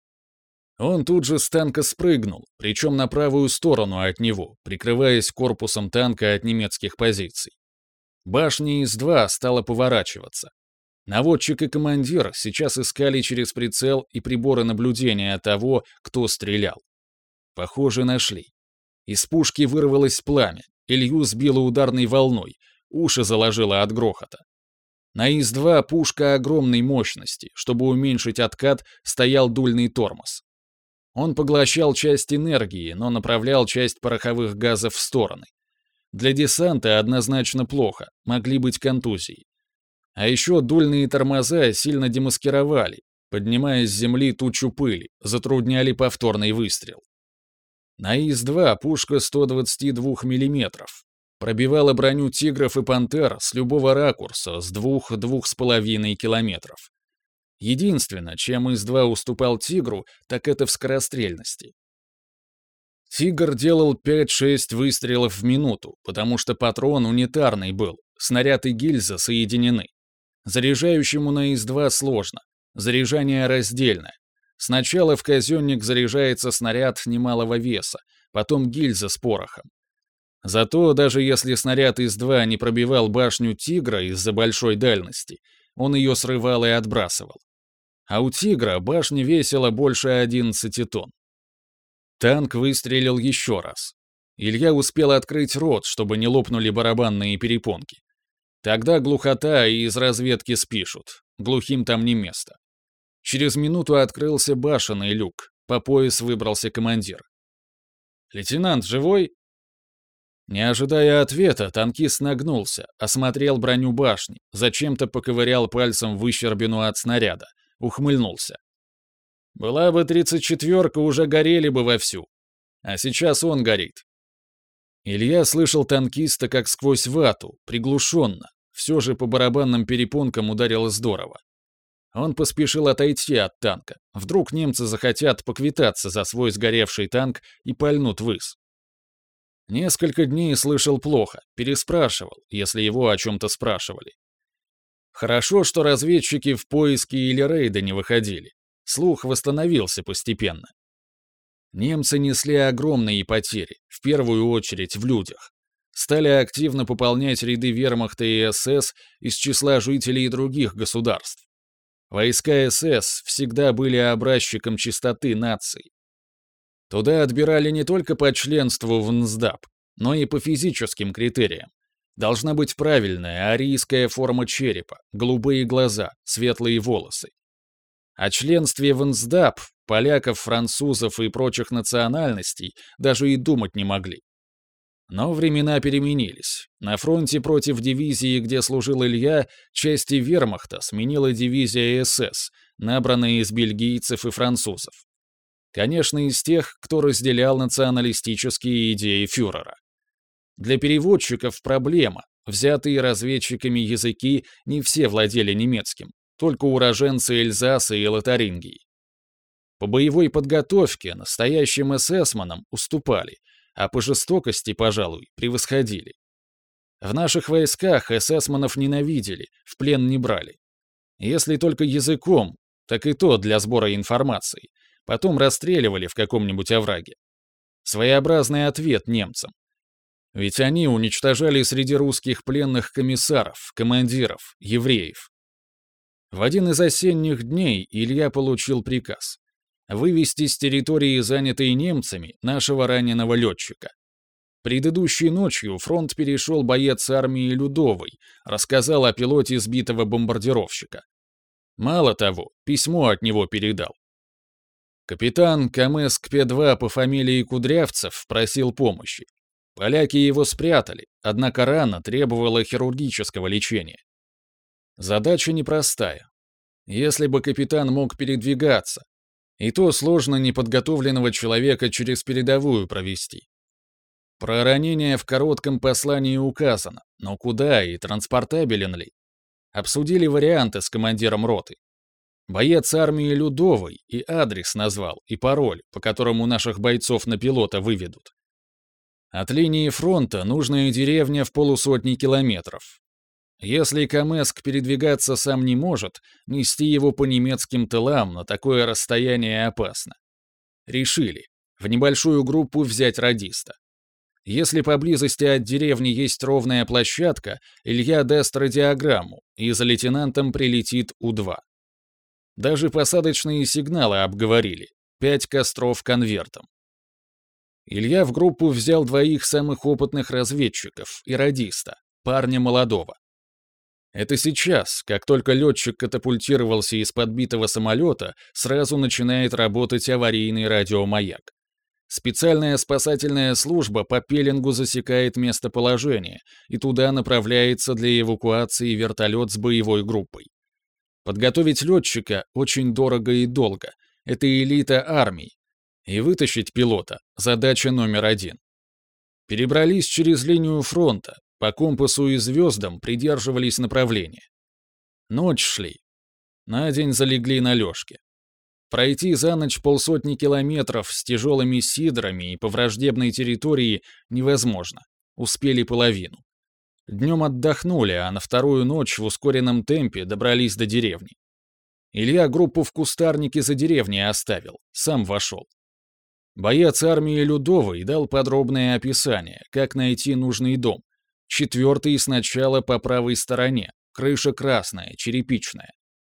Он тут же с танка спрыгнул, причем на правую сторону от него, прикрываясь корпусом танка от немецких позиций. Башня ИС-2 стала поворачиваться. Наводчик и командир сейчас искали через прицел и приборы наблюдения того, кто стрелял. Похоже, нашли. Из пушки вырвалось пламя, Илью сбило ударной волной, уши заложило от грохота. На ИС-2 пушка огромной мощности, чтобы уменьшить откат, стоял дульный тормоз. Он поглощал часть энергии, но направлял часть пороховых газов в стороны. Для десанта однозначно плохо, могли быть контузии. А еще дульные тормоза сильно демаскировали, поднимая с земли тучу пыли, затрудняли повторный выстрел. На ИС-2 пушка 122 мм пробивала броню тигров и пантер с любого ракурса с 2-2,5 километров. Единственное, чем ИС-2 уступал тигру, так это в скорострельности. Тигр делал 5-6 выстрелов в минуту, потому что патрон унитарный был, снаряд и гильза соединены. Заряжающему на ИС-2 сложно. Заряжание раздельное. Сначала в казённик заряжается снаряд немалого веса, потом гильза с порохом. Зато даже если снаряд ИС-2 не пробивал башню «Тигра» из-за большой дальности, он ее срывал и отбрасывал. А у «Тигра» башня весила больше 11 тонн. Танк выстрелил еще раз. Илья успел открыть рот, чтобы не лопнули барабанные перепонки. Тогда глухота и из разведки спишут. Глухим там не место. Через минуту открылся башенный люк. По пояс выбрался командир. «Лейтенант, живой?» Не ожидая ответа, танкист нагнулся, осмотрел броню башни, зачем-то поковырял пальцем выщербину от снаряда, ухмыльнулся. «Была бы 34-ка, уже горели бы вовсю. А сейчас он горит». Илья слышал танкиста как сквозь вату, приглушенно, все же по барабанным перепонкам ударило здорово. Он поспешил отойти от танка. Вдруг немцы захотят поквитаться за свой сгоревший танк и пальнут выс. Несколько дней слышал плохо, переспрашивал, если его о чем-то спрашивали. Хорошо, что разведчики в поиски или рейды не выходили. Слух восстановился постепенно. Немцы несли огромные потери, в первую очередь в людях. Стали активно пополнять ряды вермахта и СС из числа жителей других государств. Войска СС всегда были образчиком чистоты нации. Туда отбирали не только по членству в НСДАП, но и по физическим критериям. Должна быть правильная арийская форма черепа, голубые глаза, светлые волосы. О членстве в НСДАП поляков, французов и прочих национальностей даже и думать не могли. Но времена переменились. На фронте против дивизии, где служил Илья, части вермахта сменила дивизия СС, набранная из бельгийцев и французов. Конечно, из тех, кто разделял националистические идеи фюрера. Для переводчиков проблема. Взятые разведчиками языки не все владели немецким, только уроженцы Эльзаса и Лотарингии. По боевой подготовке настоящим эсэсманам уступали, а по жестокости, пожалуй, превосходили. В наших войсках эсэсманов ненавидели, в плен не брали. Если только языком, так и то для сбора информации. Потом расстреливали в каком-нибудь овраге. Своеобразный ответ немцам. Ведь они уничтожали среди русских пленных комиссаров, командиров, евреев. В один из осенних дней Илья получил приказ вывести с территории, занятой немцами, нашего раненого летчика. Предыдущей ночью фронт перешел боец армии Людовой, рассказал о пилоте сбитого бомбардировщика. Мало того, письмо от него передал. Капитан КМСК-П-2 по фамилии Кудрявцев просил помощи. Поляки его спрятали, однако рана требовала хирургического лечения. Задача непростая. Если бы капитан мог передвигаться, и то сложно неподготовленного человека через передовую провести. Про ранение в коротком послании указано, но куда и транспортабелен ли? Обсудили варианты с командиром роты. Боец армии Людовой и адрес назвал, и пароль, по которому наших бойцов на пилота выведут. От линии фронта нужная деревня в 150 километров. Если КМСК передвигаться сам не может, нести его по немецким тылам на такое расстояние опасно. Решили в небольшую группу взять радиста. Если поблизости от деревни есть ровная площадка, Илья даст радиограмму, и за лейтенантом прилетит У-2. Даже посадочные сигналы обговорили. 5 костров конвертом. Илья в группу взял 2 самых опытных разведчиков и радиста, парня молодого. Это сейчас, как только летчик катапультировался из подбитого самолета, сразу начинает работать аварийный радиомаяк. Специальная спасательная служба по пеленгу засекает местоположение, и туда направляется для эвакуации вертолет с боевой группой. Подготовить летчика очень дорого и долго. Это элита армий. И вытащить пилота — задача номер один. Перебрались через линию фронта, по компасу и звездам придерживались направления. Ночь шли. На день залегли на лёжке. Пройти за ночь 50 километров с тяжелыми сидрами и по враждебной территории невозможно. Успели половину. Днем отдохнули, а на вторую ночь в ускоренном темпе добрались до деревни. Илья группу в кустарнике за деревней оставил, сам вошел. Боец армии Людовой дал подробное описание, как найти нужный дом. 4-й сначала по правой стороне, крыша красная, черепичная.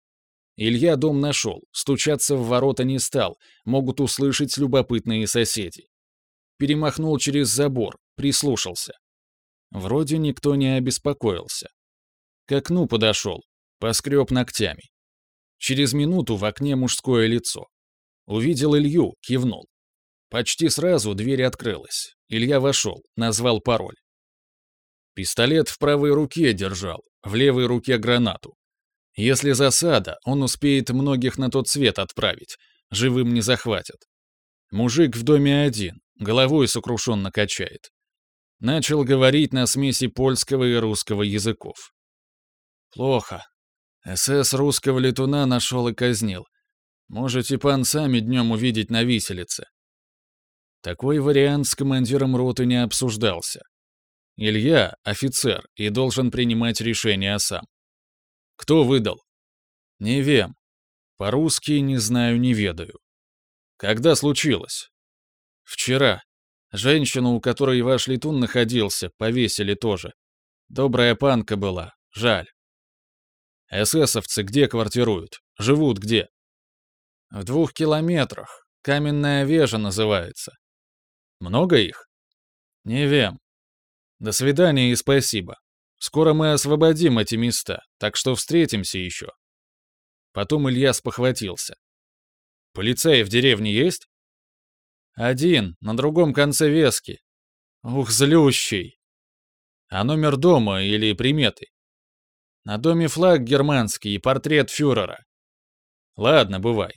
Илья дом нашел, стучаться в ворота не стал, могут услышать любопытные соседи. Перемахнул через забор, прислушался. Вроде никто не обеспокоился. К окну подошел, поскреб ногтями. Через минуту в окне мужское лицо. Увидел Илью, кивнул. Почти сразу дверь открылась. Илья вошел, назвал пароль. Пистолет в правой руке держал, в левой руке гранату. Если засада, он успеет многих на тот свет отправить, живым не захватят. Мужик в доме один, головой сокрушенно качает. Начал говорить на смеси польского и русского языков. Плохо. СС русского летуна нашел и казнил. Можете пан сами днем увидеть на виселице. Такой вариант с командиром роты не обсуждался. Илья — офицер и должен принимать решения сам. Кто выдал? Не вем. По-русски не знаю, не ведаю. Когда случилось? Вчера. Женщину, у которой ваш летун находился, повесили тоже. Добрая панка была, жаль. Эсэсовцы где квартируют? Живут где? В 2 километрах. Каменная вежа называется. Много их? Не вем. До свидания и спасибо. Скоро мы освободим эти места, так что встретимся еще. Потом Илья спохватился. Полицаи в деревне есть? Один, на другом конце вески. Ух, злющий. А номер дома или приметы? На доме флаг германский и портрет фюрера. Ладно, бывай.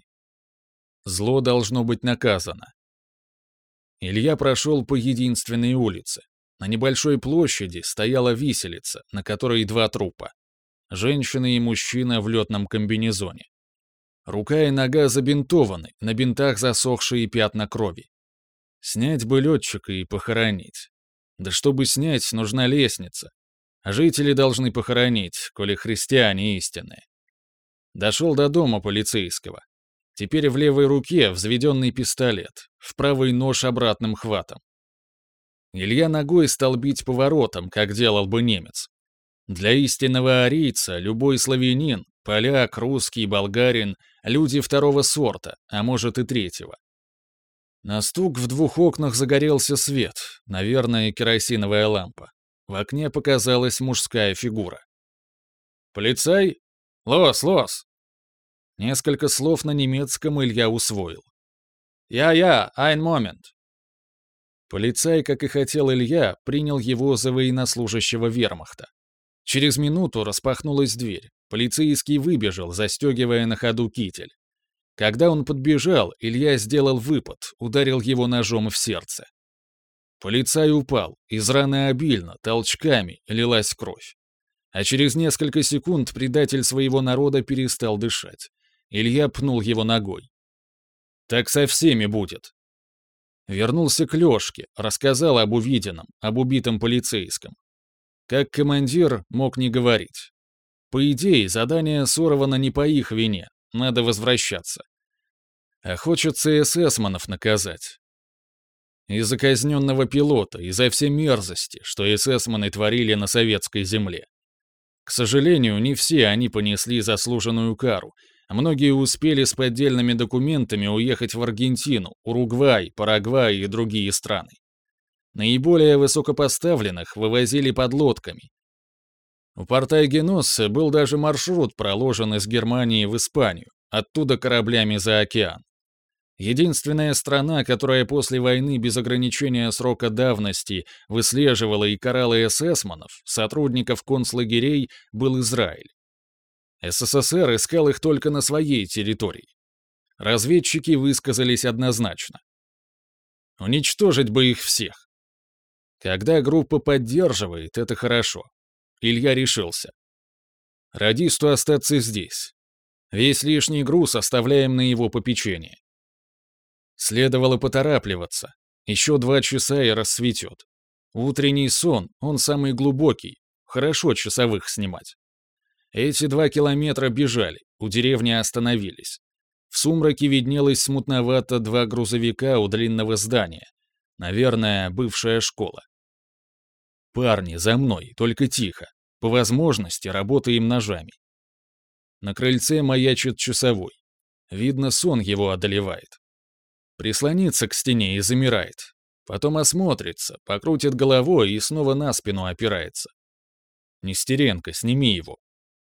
Зло должно быть наказано. Илья прошел по единственной улице. На небольшой площади стояла виселица, на которой 2 трупа. Женщина и мужчина в летном комбинезоне. Рука и нога забинтованы, на бинтах засохшие пятна крови. Снять бы летчика и похоронить. Да чтобы снять, нужна лестница. А жители должны похоронить, коли христиане истинные. Дошел до дома полицейского. Теперь в левой руке взведенный пистолет, в правой нож обратным хватом. Илья ногой стал бить по воротам, как делал бы немец. Для истинного арийца любой славянин, поляк, русский, болгарин — люди 2-го сорта, а может и 3-го. На стук в 2 окнах загорелся свет, наверное, керосиновая лампа. В окне показалась мужская фигура. «Полицай? Лос, лос!» Несколько слов на немецком Илья усвоил. «Я, ein Moment!» Полицай, как и хотел Илья, принял его за военнослужащего вермахта. Через минуту распахнулась дверь. Полицейский выбежал, застегивая на ходу китель. Когда он подбежал, Илья сделал выпад, ударил его ножом в сердце. Полицай упал, из раны обильно, толчками, лилась кровь. А через несколько секунд предатель своего народа перестал дышать. Илья пнул его ногой. «Так со всеми будет». Вернулся к Лёшке, рассказал об увиденном, об убитом полицейском. Как командир мог не говорить. По идее, задание сорвано не по их вине, надо возвращаться. А хочется эсэсманов наказать. Из-за казненного пилота, из-за всей мерзости, что эсэсманы творили на советской земле. К сожалению, не все они понесли заслуженную кару, а многие успели с поддельными документами уехать в Аргентину, Уругвай, Парагвай и другие страны. Наиболее высокопоставленных вывозили подлодками. У Портайгеносса был даже маршрут проложен из Германии в Испанию, оттуда кораблями за океан. Единственная страна, которая после войны без ограничения срока давности выслеживала и карала эсэсманов, сотрудников концлагерей, был Израиль. СССР искал их только на своей территории. Разведчики высказались однозначно. Уничтожить бы их всех. Когда группа поддерживает, это хорошо. Илья решился. Радисту остаться здесь. Весь лишний груз оставляем на его попечение. Следовало поторапливаться. Еще 2 часа и рассветет. Утренний сон, он самый глубокий. Хорошо часовых снимать. Эти 2 километра бежали, у деревни остановились. В сумраке виднелось смутновато 2 грузовика у длинного здания. Наверное, бывшая школа. «Парни, за мной, только тихо. По возможности работаем ножами». На крыльце маячит часовой. Видно, сон его одолевает. Прислонится к стене и замирает. Потом осмотрится, покрутит головой и снова на спину опирается. «Нестеренко, сними его».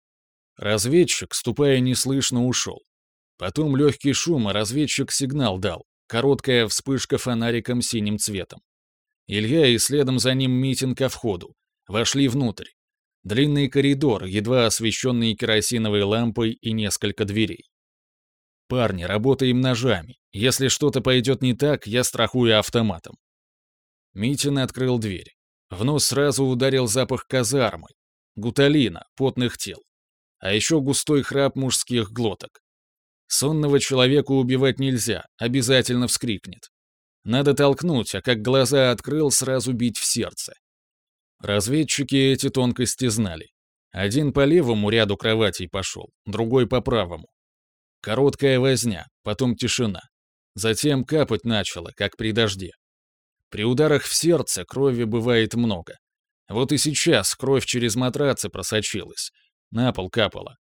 Разведчик, ступая неслышно, ушел. Потом легкий шум, а разведчик сигнал дал. Короткая вспышка фонариком синим цветом. Илья и следом за ним Митин ко входу. Вошли внутрь. Длинный коридор, едва освещенный керосиновой лампой и несколько дверей. «Парни, работаем ножами. Если что-то пойдет не так, я страхую автоматом». Митин открыл дверь. В нос сразу ударил запах казармы, гуталина, потных тел. А еще густой храп мужских глоток. Сонного человека убивать нельзя, обязательно вскрикнет. Надо толкнуть, а как глаза открыл, сразу бить в сердце. Разведчики эти тонкости знали. Один по левому ряду кроватей пошел, другой по правому. Короткая возня, потом тишина. Затем капать начало, как при дожде. При ударах в сердце крови бывает много. Вот и сейчас кровь через матрацы просочилась. На пол капала.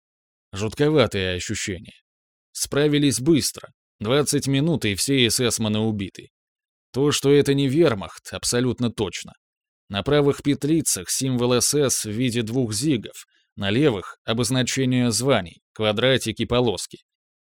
Жутковатые ощущения. Справились быстро. 20 минут, и все эсэсманы убиты. То, что это не вермахт, абсолютно точно. На правых петлицах символ СС в виде 2 зигов, на левых — обозначение званий, квадратики, полоски.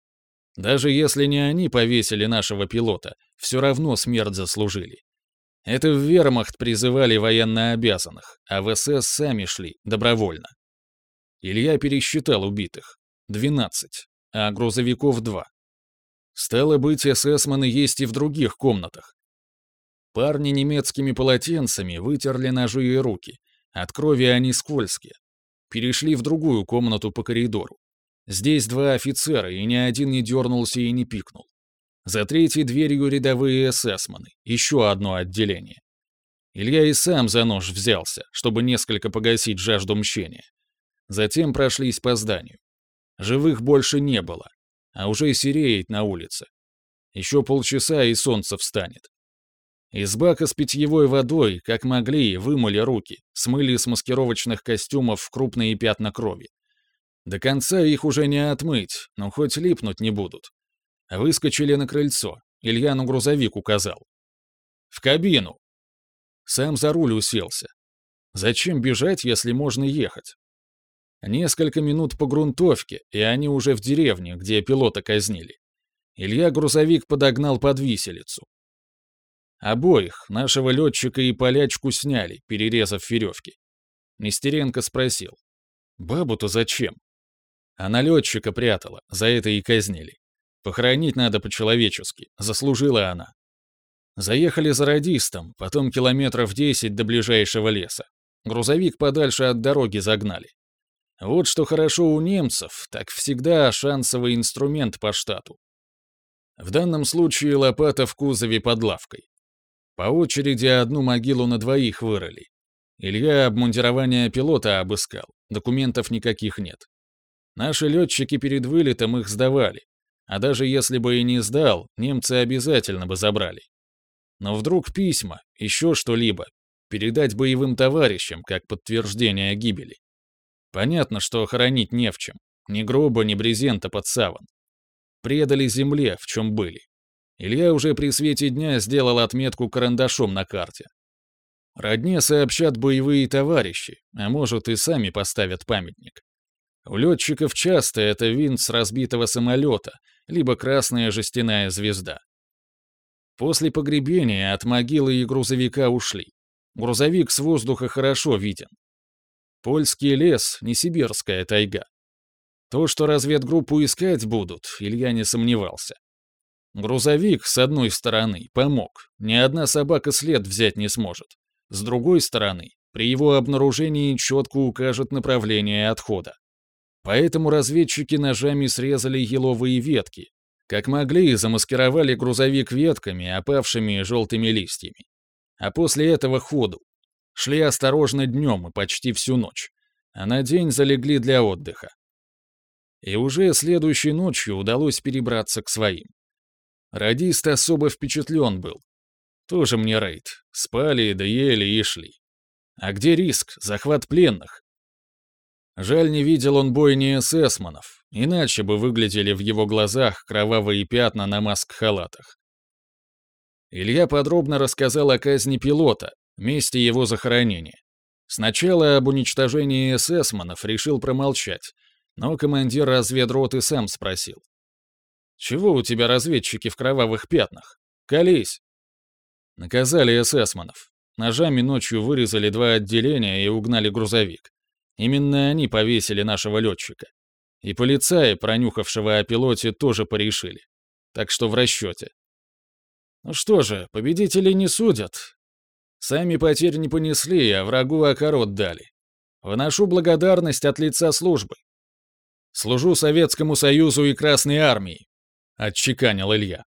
Даже если не они повесили нашего пилота, все равно смерть заслужили. Это в вермахт призывали военнообязанных, а в СС сами шли, добровольно. Илья пересчитал убитых. 12, а грузовиков 2. Стало быть, эсэсманы есть и в других комнатах. Парни немецкими полотенцами вытерли ножи и руки. От крови они скользкие. Перешли в другую комнату по коридору. Здесь 2 офицера, и ни один не дернулся и не пикнул. За третьей дверью рядовые эсэсманы, еще одно отделение. Илья и сам за нож взялся, чтобы несколько погасить жажду мщения. Затем прошлись по зданию. Живых больше не было, а уже сереет на улице. Еще полчаса, и солнце встанет. Из бака с питьевой водой, как могли, вымыли руки, смыли с маскировочных костюмов крупные пятна крови. До конца их уже не отмыть, но хоть липнуть не будут. Выскочили на крыльцо, Илья на грузовик указал. «В кабину!» Сам за руль уселся. Зачем бежать, если можно ехать? Несколько минут по грунтовке, и они уже в деревне, где пилота казнили. Илья грузовик подогнал под виселицу. Обоих, нашего летчика и полячку, сняли, перерезав веревки. Нестеренко спросил. «Бабу-то зачем?» Она летчика прятала, за это и казнили. Похоронить надо по-человечески, заслужила она. Заехали за радистом, потом километров 10 до ближайшего леса. Грузовик подальше от дороги загнали. Вот что хорошо у немцев, так всегда шансовый инструмент по штату. В данном случае лопата в кузове под лавкой. По очереди одну могилу на 2 вырыли. Илья обмундирование пилота обыскал, документов никаких нет. Наши летчики перед вылетом их сдавали, а даже если бы и не сдал, немцы обязательно бы забрали. Но вдруг письма, еще что-либо, передать боевым товарищам как подтверждение гибели. Понятно, что хоронить не в чем, ни гроба, ни брезента под саван. Предали земле, в чем были. Илья уже при свете дня сделал отметку карандашом на карте. Родне сообщат боевые товарищи, а может и сами поставят памятник. У летчиков часто это винт с разбитого самолета, либо красная жестяная звезда. После погребения от могилы и грузовика ушли. Грузовик с воздуха хорошо виден. Польский лес — не сибирская тайга. То, что разведгруппу искать будут, Илья не сомневался. Грузовик, с одной стороны, помог. Ни одна собака след взять не сможет. С другой стороны, при его обнаружении четко укажет направление отхода. Поэтому разведчики ножами срезали еловые ветки. Как могли, замаскировали грузовик ветками, опавшими желтыми листьями. А после этого ходу. Шли осторожно днем и почти всю ночь. А на день залегли для отдыха. И уже следующей ночью удалось перебраться к своим. Радист особо впечатлен был. Тоже мне рейд. Спали, доели и шли. А где риск? Захват пленных. Жаль, не видел он бойни эсэсманов, иначе бы выглядели в его глазах кровавые пятна на маск-халатах. Илья подробно рассказал о казни пилота, месте его захоронения. Сначала об уничтожении эсэсманов решил промолчать, но командир разведроты сам спросил. «Чего у тебя разведчики в кровавых пятнах? Колись!» Наказали эсэсманов. Ножами ночью вырезали 2 отделения и угнали грузовик. Именно они повесили нашего летчика. И полицаи, пронюхавшего о пилоте, тоже порешили. Так что в расчете. Ну что же, победителей не судят. Сами потерь не понесли, а врагу окорот дали. Вношу благодарность от лица службы. Служу Советскому Союзу и Красной Армии, отчеканил Илья.